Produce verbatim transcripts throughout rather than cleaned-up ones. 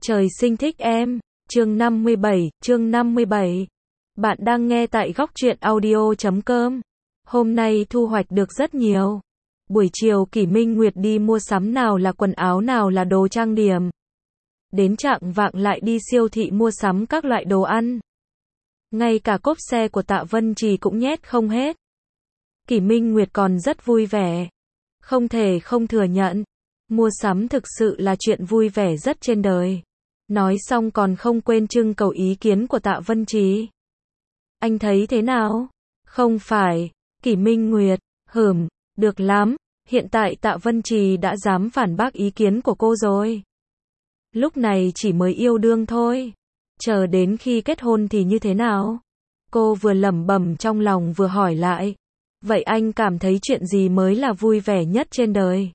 Trời sinh thích em. Chương năm mươi bảy, chương năm mươi bảy. Bạn đang nghe tại góc truyện audio chấm com. Hôm nay thu hoạch được rất nhiều. Buổi chiều Kỷ Minh Nguyệt đi mua sắm, nào là quần áo nào là đồ trang điểm. Đến chạng vạng lại đi siêu thị mua sắm các loại đồ ăn. Ngay cả cốp xe của Tạ Vân Trì cũng nhét không hết. Kỷ Minh Nguyệt còn rất vui vẻ. Không thể không thừa nhận. Mua sắm thực sự là chuyện vui vẻ rất trên đời. Nói xong còn không quên trưng cầu ý kiến của Tạ Vân Trì. Anh thấy thế nào? Không phải. Kỷ Minh Nguyệt, hửm, được lắm. Hiện tại Tạ Vân Trì đã dám phản bác ý kiến của cô rồi. Lúc này chỉ mới yêu đương thôi. Chờ đến khi kết hôn thì như thế nào? Cô vừa lẩm bẩm trong lòng vừa hỏi lại. Vậy anh cảm thấy chuyện gì mới là vui vẻ nhất trên đời?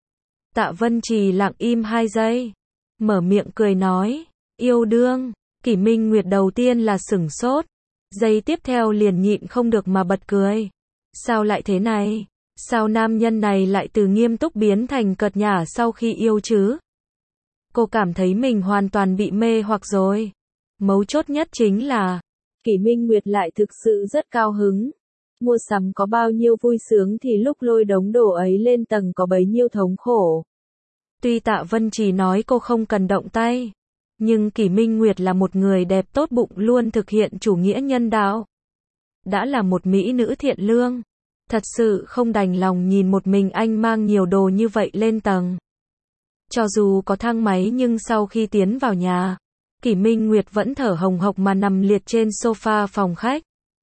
Tạ Vân Trì lặng im hai giây. Mở miệng cười nói. Yêu đương. Kỷ Minh Nguyệt đầu tiên là sửng sốt. Giây tiếp theo liền nhịn không được mà bật cười. Sao lại thế này? Sao nam nhân này lại từ nghiêm túc biến thành cợt nhả sau khi yêu chứ? Cô cảm thấy mình hoàn toàn bị mê hoặc rồi. Mấu chốt nhất chính là Kỷ Minh Nguyệt lại thực sự rất cao hứng. Mua sắm có bao nhiêu vui sướng thì lúc lôi đống đồ ấy lên tầng có bấy nhiêu thống khổ. Tuy Tạ Vân Trì nói cô không cần động tay, nhưng Kỷ Minh Nguyệt là một người đẹp tốt bụng luôn thực hiện chủ nghĩa nhân đạo. Đã là một mỹ nữ thiện lương, thật sự không đành lòng nhìn một mình anh mang nhiều đồ như vậy lên tầng. Cho dù có thang máy nhưng sau khi tiến vào nhà, Kỷ Minh Nguyệt vẫn thở hồng hộc mà nằm liệt trên sofa phòng khách.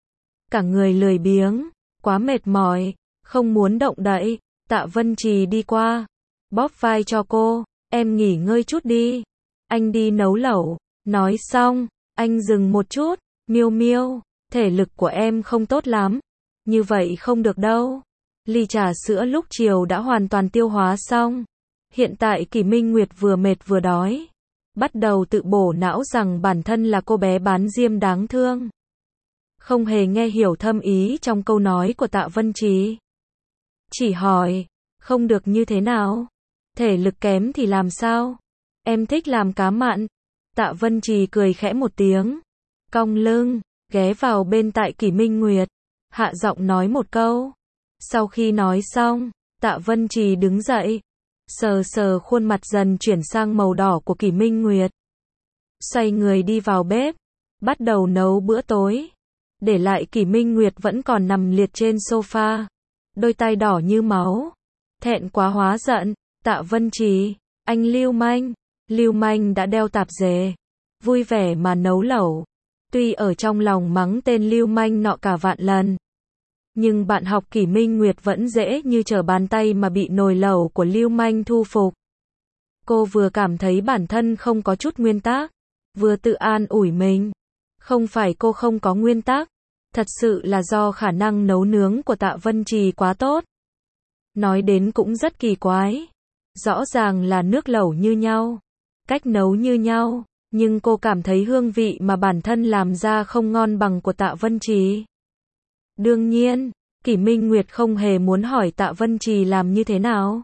Cả người lười biếng, quá mệt mỏi, không muốn động đậy. Tạ Vân Trì đi qua, bóp vai cho cô, em nghỉ ngơi chút đi. Anh đi nấu lẩu. Nói xong, anh dừng một chút, Miêu Miêu, thể lực của em không tốt lắm. Như vậy không được đâu. Ly trà sữa lúc chiều đã hoàn toàn tiêu hóa xong. Hiện tại Kỷ Minh Nguyệt vừa mệt vừa đói. Bắt đầu tự bổ não rằng bản thân là cô bé bán diêm đáng thương. Không hề nghe hiểu thâm ý trong câu nói của Tạ Vân Trì. Chỉ hỏi, không được như thế nào? Thể lực kém thì làm sao? Em thích làm cá mặn. Tạ Vân Trì cười khẽ một tiếng, cong lưng, ghé vào bên tại Kỷ Minh Nguyệt, hạ giọng nói một câu. Sau khi nói xong, Tạ Vân Trì đứng dậy, sờ sờ khuôn mặt dần chuyển sang màu đỏ của Kỷ Minh Nguyệt. Xoay người đi vào bếp, bắt đầu nấu bữa tối. Để lại Kỷ Minh Nguyệt vẫn còn nằm liệt trên sofa, đôi tay đỏ như máu. Thẹn quá hóa giận, Tạ Vân Trì, anh lưu manh. Lưu manh đã đeo tạp dề, vui vẻ mà nấu lẩu. Tuy ở trong lòng mắng tên lưu manh nọ cả vạn lần, nhưng bạn học Kỷ Minh Nguyệt vẫn dễ như trở bàn tay mà bị nồi lẩu của lưu manh thu phục. Cô vừa cảm thấy bản thân không có chút nguyên tắc, vừa tự an ủi mình. Không phải cô không có nguyên tắc, thật sự là do khả năng nấu nướng của Tạ Vân Trì quá tốt. Nói đến cũng rất kỳ quái. Rõ ràng là nước lẩu như nhau, cách nấu như nhau, nhưng cô cảm thấy hương vị mà bản thân làm ra không ngon bằng của Tạ Vân Trì. Đương nhiên, Kỷ Minh Nguyệt không hề muốn hỏi Tạ Vân Trì làm như thế nào.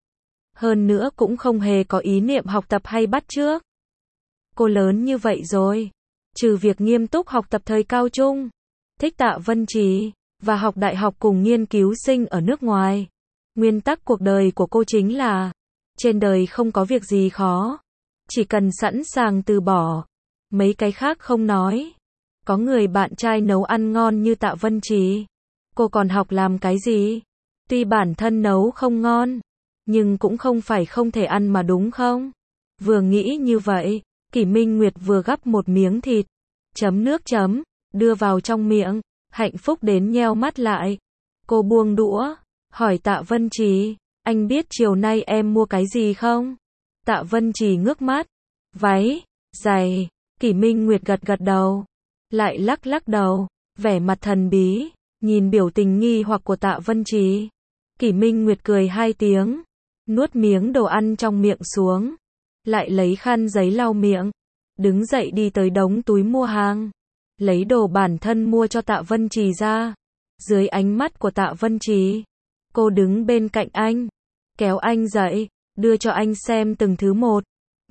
Hơn nữa cũng không hề có ý niệm học tập hay bắt chước. Cô lớn như vậy rồi, trừ việc nghiêm túc học tập thời cao trung, thích Tạ Vân Trì, và học đại học cùng nghiên cứu sinh ở nước ngoài. Nguyên tắc cuộc đời của cô chính là, trên đời không có việc gì khó, chỉ cần sẵn sàng từ bỏ. Mấy cái khác không nói. Có người bạn trai nấu ăn ngon như Tạ Vân Trì, cô còn học làm cái gì? Tuy bản thân nấu không ngon, nhưng cũng không phải không thể ăn mà đúng không? Vừa nghĩ như vậy, Kỷ Minh Nguyệt vừa gắp một miếng thịt, chấm nước chấm, đưa vào trong miệng, hạnh phúc đến nheo mắt lại. Cô buông đũa, hỏi Tạ Vân Trì, anh biết chiều nay em mua cái gì không? Tạ Vân Trì ngước mắt, váy, giày. Kỷ Minh Nguyệt gật gật đầu, lại lắc lắc đầu, vẻ mặt thần bí, nhìn biểu tình nghi hoặc của Tạ Vân Trì. Kỷ Minh Nguyệt cười hai tiếng, nuốt miếng đồ ăn trong miệng xuống, lại lấy khăn giấy lau miệng, đứng dậy đi tới đống túi mua hàng, lấy đồ bản thân mua cho Tạ Vân Trì ra. Dưới ánh mắt của Tạ Vân Trì, cô đứng bên cạnh anh, kéo anh dậy, đưa cho anh xem từng thứ một.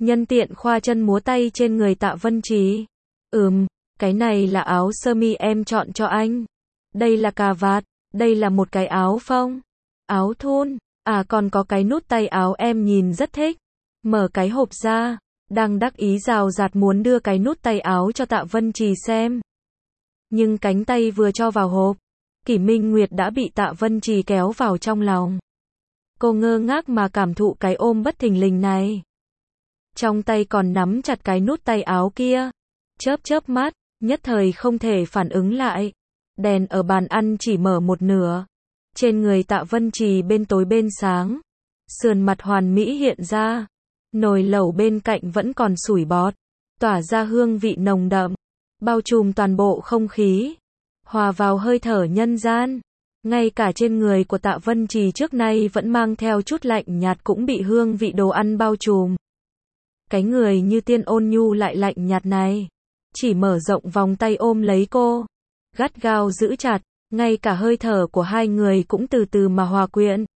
nhân tiện khoa chân múa tay trên người Tạ Vân Trì. Ừm, cái này là áo sơ mi em chọn cho anh. Đây là cà vạt, đây là một cái áo phông, áo thun, à còn có cái nút tay áo em nhìn rất thích. Mở cái hộp ra, đang đắc ý rào rạt muốn đưa cái nút tay áo cho Tạ Vân Trì xem. Nhưng cánh tay vừa cho vào hộp, Kỷ Minh Nguyệt đã bị Tạ Vân Trì kéo vào trong lòng. Cô ngơ ngác mà cảm thụ cái ôm bất thình lình này. Trong tay còn nắm chặt cái nút tay áo kia. Chớp chớp mắt, nhất thời không thể phản ứng lại. Đèn ở bàn ăn chỉ mở một nửa. Trên người Tạ Vân Trì bên tối bên sáng. Sườn mặt hoàn mỹ hiện ra. Nồi lẩu bên cạnh vẫn còn sủi bọt. Tỏa ra hương vị nồng đậm. Bao trùm toàn bộ không khí. Hòa vào hơi thở nhân gian. Ngay cả trên người của Tạ Vân Trì trước nay vẫn mang theo chút lạnh nhạt cũng bị hương vị đồ ăn bao trùm. Cái người như tiên ôn nhu lại lạnh nhạt này. Chỉ mở rộng vòng tay ôm lấy cô. Gắt gao giữ chặt. Ngay cả hơi thở của hai người cũng từ từ mà hòa quyện.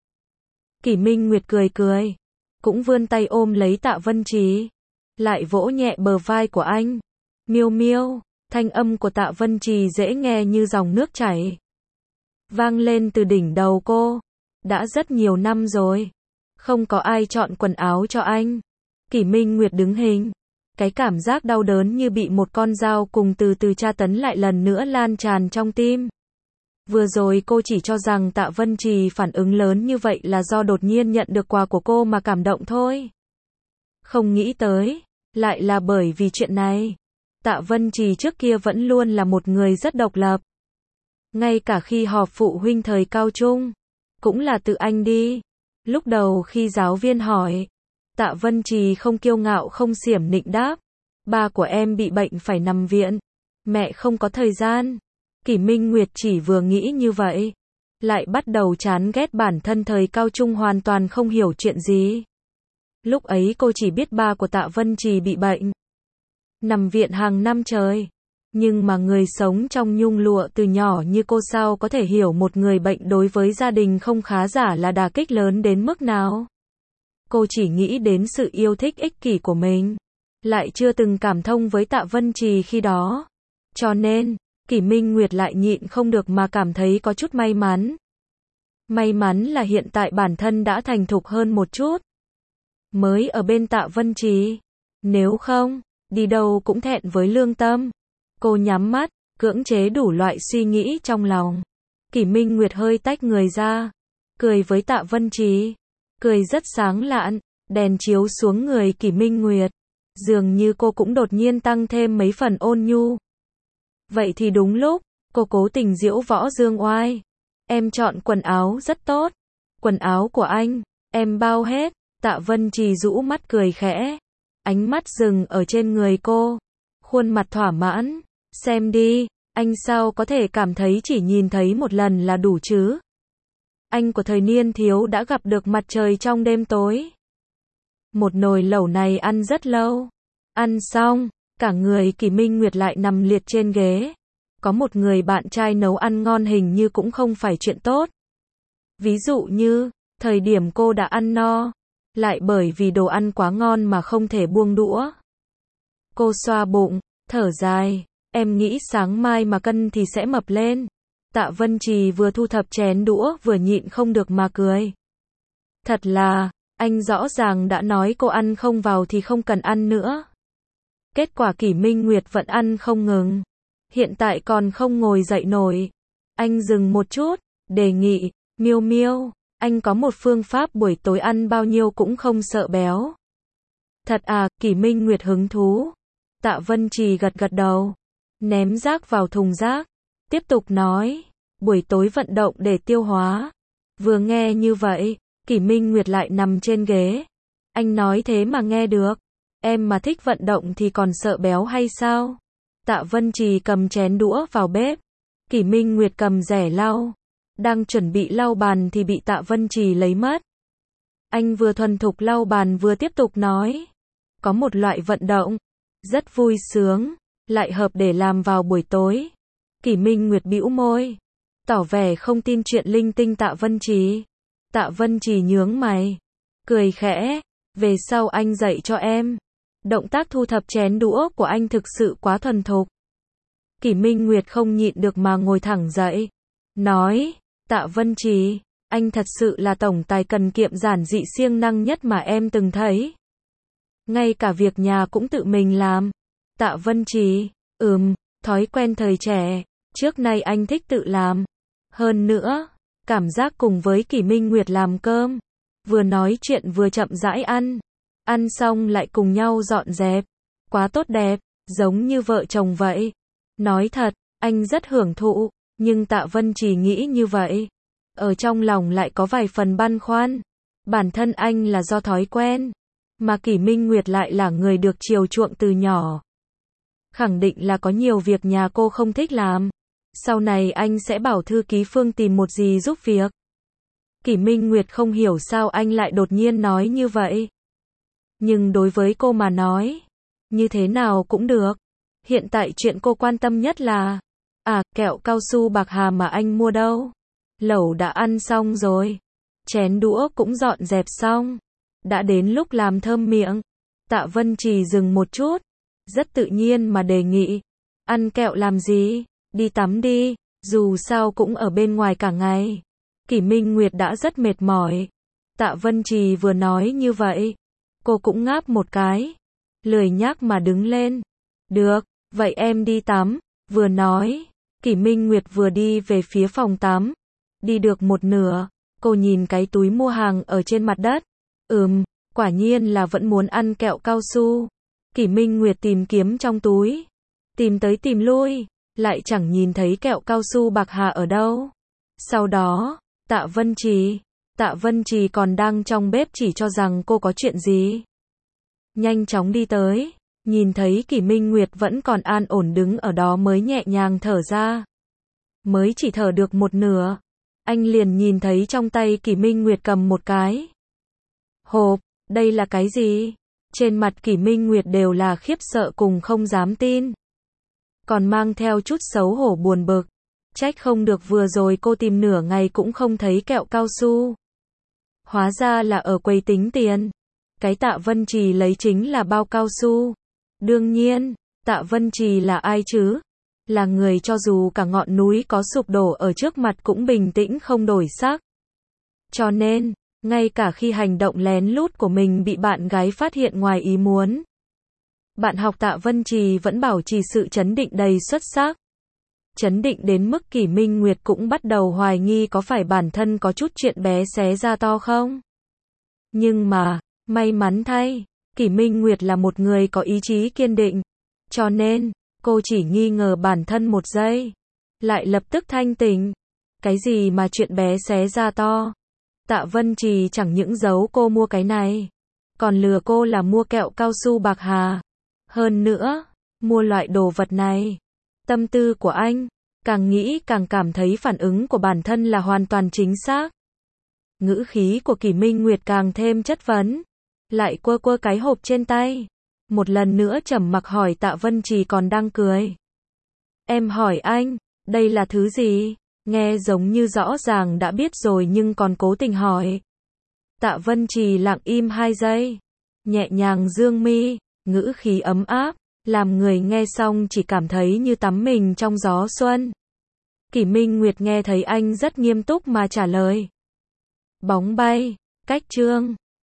Kỷ Minh Nguyệt cười cười. Cũng vươn tay ôm lấy Tạ Vân Trì. Lại vỗ nhẹ bờ vai của anh. Miêu miêu. Thanh âm của Tạ Vân Trì dễ nghe như dòng nước chảy. Vang lên từ đỉnh đầu cô. Đã rất nhiều năm rồi. Không có ai chọn quần áo cho anh. Kỷ Minh Nguyệt đứng hình. Cái cảm giác đau đớn như bị một con dao cùng từ từ tra tấn lại lần nữa lan tràn trong tim. Vừa rồi cô chỉ cho rằng Tạ Vân Trì phản ứng lớn như vậy là do đột nhiên nhận được quà của cô mà cảm động thôi. Không nghĩ tới, lại là bởi vì chuyện này. Tạ Vân Trì trước kia vẫn luôn là một người rất độc lập. Ngay cả khi họp phụ huynh thời cao trung, cũng là tự anh đi. Lúc đầu khi giáo viên hỏi, Tạ Vân Trì không kiêu ngạo không xiểm nịnh đáp. Ba của em bị bệnh phải nằm viện. Mẹ không có thời gian. Kỷ Minh Nguyệt chỉ vừa nghĩ như vậy. Lại bắt đầu chán ghét bản thân thời cao trung hoàn toàn không hiểu chuyện gì. Lúc ấy cô chỉ biết ba của Tạ Vân Trì bị bệnh. Nằm viện hàng năm trời. Nhưng mà người sống trong nhung lụa từ nhỏ như cô sao có thể hiểu một người bệnh đối với gia đình không khá giả là đả kích lớn đến mức nào. Cô chỉ nghĩ đến sự yêu thích ích kỷ của mình. Lại chưa từng cảm thông với Tạ Vân Trì khi đó. Cho nên, Kỷ Minh Nguyệt lại nhịn không được mà cảm thấy có chút may mắn. May mắn là hiện tại bản thân đã thành thục hơn một chút. Mới ở bên Tạ Vân Trì. Nếu không, đi đâu cũng thẹn với lương tâm. Cô nhắm mắt, cưỡng chế đủ loại suy nghĩ trong lòng. Kỷ Minh Nguyệt hơi tách người ra. Cười với Tạ Vân Trì. Cười rất sáng lạn, đèn chiếu xuống người Kỷ Minh Nguyệt. Dường như cô cũng đột nhiên tăng thêm mấy phần ôn nhu. Vậy thì đúng lúc, cô cố tình giễu võ dương oai. Em chọn quần áo rất tốt. Quần áo của anh, em bao hết. Tạ Vân Trì rũ mắt cười khẽ. Ánh mắt dừng ở trên người cô. Khuôn mặt thỏa mãn. Xem đi, anh sao có thể cảm thấy chỉ nhìn thấy một lần là đủ chứ? Anh của thời niên thiếu đã gặp được mặt trời trong đêm tối. Một nồi lẩu này ăn rất lâu. Ăn xong, cả người Kỷ Minh Nguyệt lại nằm liệt trên ghế. Có một người bạn trai nấu ăn ngon hình như cũng không phải chuyện tốt. Ví dụ như, thời điểm cô đã ăn no, lại bởi vì đồ ăn quá ngon mà không thể buông đũa. Cô xoa bụng, thở dài, em nghĩ sáng mai mà cân thì sẽ mập lên. Tạ Vân Trì vừa thu thập chén đũa vừa nhịn không được mà cười. Thật là, anh rõ ràng đã nói cô ăn không vào thì không cần ăn nữa. Kết quả Kỷ Minh Nguyệt vẫn ăn không ngừng. Hiện tại còn không ngồi dậy nổi. Anh dừng một chút, đề nghị, Miêu Miêu, anh có một phương pháp buổi tối ăn bao nhiêu cũng không sợ béo. Thật à, Kỷ Minh Nguyệt hứng thú. Tạ Vân Trì gật gật đầu, ném rác vào thùng rác, tiếp tục nói, buổi tối vận động để tiêu hóa. Vừa nghe như vậy, Kỷ Minh Nguyệt lại nằm trên ghế. Anh nói thế mà nghe được. Em mà thích vận động thì còn sợ béo hay sao? Tạ Vân Trì cầm chén đũa vào bếp. Kỷ Minh Nguyệt cầm rẻ lau. Đang chuẩn bị lau bàn thì bị Tạ Vân Trì lấy mất. Anh vừa thuần thục lau bàn vừa tiếp tục nói. Có một loại vận động, rất vui sướng, lại hợp để làm vào buổi tối. Kỷ Minh Nguyệt bĩu môi, tỏ vẻ không tin chuyện linh tinh Tạ Vân Trì. Tạ Vân Trì nhướng mày, cười khẽ, về sau anh dạy cho em. Động tác thu thập chén đũa của anh thực sự quá thuần thục. Kỷ Minh Nguyệt không nhịn được mà ngồi thẳng dậy. Nói, Tạ Vân Trì, anh thật sự là tổng tài cần kiệm giản dị siêng năng nhất mà em từng thấy. Ngay cả việc nhà cũng tự mình làm. Tạ Vân Trì, ừm, thói quen thời trẻ, trước nay anh thích tự làm. Hơn nữa, cảm giác cùng với Kỷ Minh Nguyệt làm cơm, vừa nói chuyện vừa chậm rãi ăn, ăn xong lại cùng nhau dọn dẹp, quá tốt đẹp, giống như vợ chồng vậy. Nói thật, anh rất hưởng thụ, nhưng Tạ Vân Trì nghĩ như vậy, ở trong lòng lại có vài phần băn khoăn. Bản thân anh là do thói quen, mà Kỷ Minh Nguyệt lại là người được chiều chuộng từ nhỏ. Khẳng định là có nhiều việc nhà cô không thích làm. Sau này anh sẽ bảo thư ký Phương tìm một gì giúp việc. Kỷ Minh Nguyệt không hiểu sao anh lại đột nhiên nói như vậy. Nhưng đối với cô mà nói, như thế nào cũng được. Hiện tại chuyện cô quan tâm nhất là, à, kẹo cao su bạc hà mà anh mua đâu. Lẩu đã ăn xong rồi. Chén đũa cũng dọn dẹp xong. Đã đến lúc làm thơm miệng. Tạ Vân Trì dừng một chút, rất tự nhiên mà đề nghị. Ăn kẹo làm gì? Đi tắm đi, dù sao cũng ở bên ngoài cả ngày. Kỷ Minh Nguyệt đã rất mệt mỏi. Tạ Vân Trì vừa nói như vậy, cô cũng ngáp một cái, lười nhác mà đứng lên. Được, vậy em đi tắm. Vừa nói, Kỷ Minh Nguyệt vừa đi về phía phòng tắm. Đi được một nửa, cô nhìn cái túi mua hàng ở trên mặt đất. Ừm, quả nhiên là vẫn muốn ăn kẹo cao su. Kỷ Minh Nguyệt tìm kiếm trong túi, tìm tới tìm lui, lại chẳng nhìn thấy kẹo cao su bạc hà ở đâu. Sau đó, Tạ Vân Trì, Tạ Vân Trì còn đang trong bếp chỉ cho rằng cô có chuyện gì. Nhanh chóng đi tới, nhìn thấy Kỷ Minh Nguyệt vẫn còn an ổn đứng ở đó mới nhẹ nhàng thở ra. Mới chỉ thở được một nửa, anh liền nhìn thấy trong tay Kỷ Minh Nguyệt cầm một cái hộp, đây là cái gì? Trên mặt Kỷ Minh Nguyệt đều là khiếp sợ cùng không dám tin. Còn mang theo chút xấu hổ buồn bực. Trách không được vừa rồi cô tìm nửa ngày cũng không thấy kẹo cao su. Hóa ra là ở quầy tính tiền. Cái Tạ Vân Trì lấy chính là bao cao su. Đương nhiên, Tạ Vân Trì là ai chứ? Là người cho dù cả ngọn núi có sụp đổ ở trước mặt cũng bình tĩnh không đổi sắc. Cho nên, ngay cả khi hành động lén lút của mình bị bạn gái phát hiện ngoài ý muốn, bạn học Tạ Vân Trì vẫn bảo trì sự chấn định đầy xuất sắc. Chấn định đến mức Kỷ Minh Nguyệt cũng bắt đầu hoài nghi có phải bản thân có chút chuyện bé xé ra to không. Nhưng mà, may mắn thay, Kỷ Minh Nguyệt là một người có ý chí kiên định. Cho nên, cô chỉ nghi ngờ bản thân một giây, lại lập tức thanh tỉnh. Cái gì mà chuyện bé xé ra to? Tạ Vân Trì chẳng những giấu cô mua cái này, còn lừa cô là mua kẹo cao su bạc hà. Hơn nữa, mua loại đồ vật này. Tâm tư của anh, càng nghĩ càng cảm thấy phản ứng của bản thân là hoàn toàn chính xác. Ngữ khí của Kỷ Minh Nguyệt càng thêm chất vấn. Lại quơ quơ cái hộp trên tay. Một lần nữa trầm mặc hỏi Tạ Vân Trì còn đang cười. Em hỏi anh, đây là thứ gì? Nghe giống như rõ ràng đã biết rồi nhưng còn cố tình hỏi. Tạ Vân Trì lặng im hai giây. Nhẹ nhàng dương mi, ngữ khí ấm áp, làm người nghe xong chỉ cảm thấy như tắm mình trong gió xuân. Kỷ Minh Nguyệt nghe thấy anh rất nghiêm túc mà trả lời. Bóng bay, cách chương.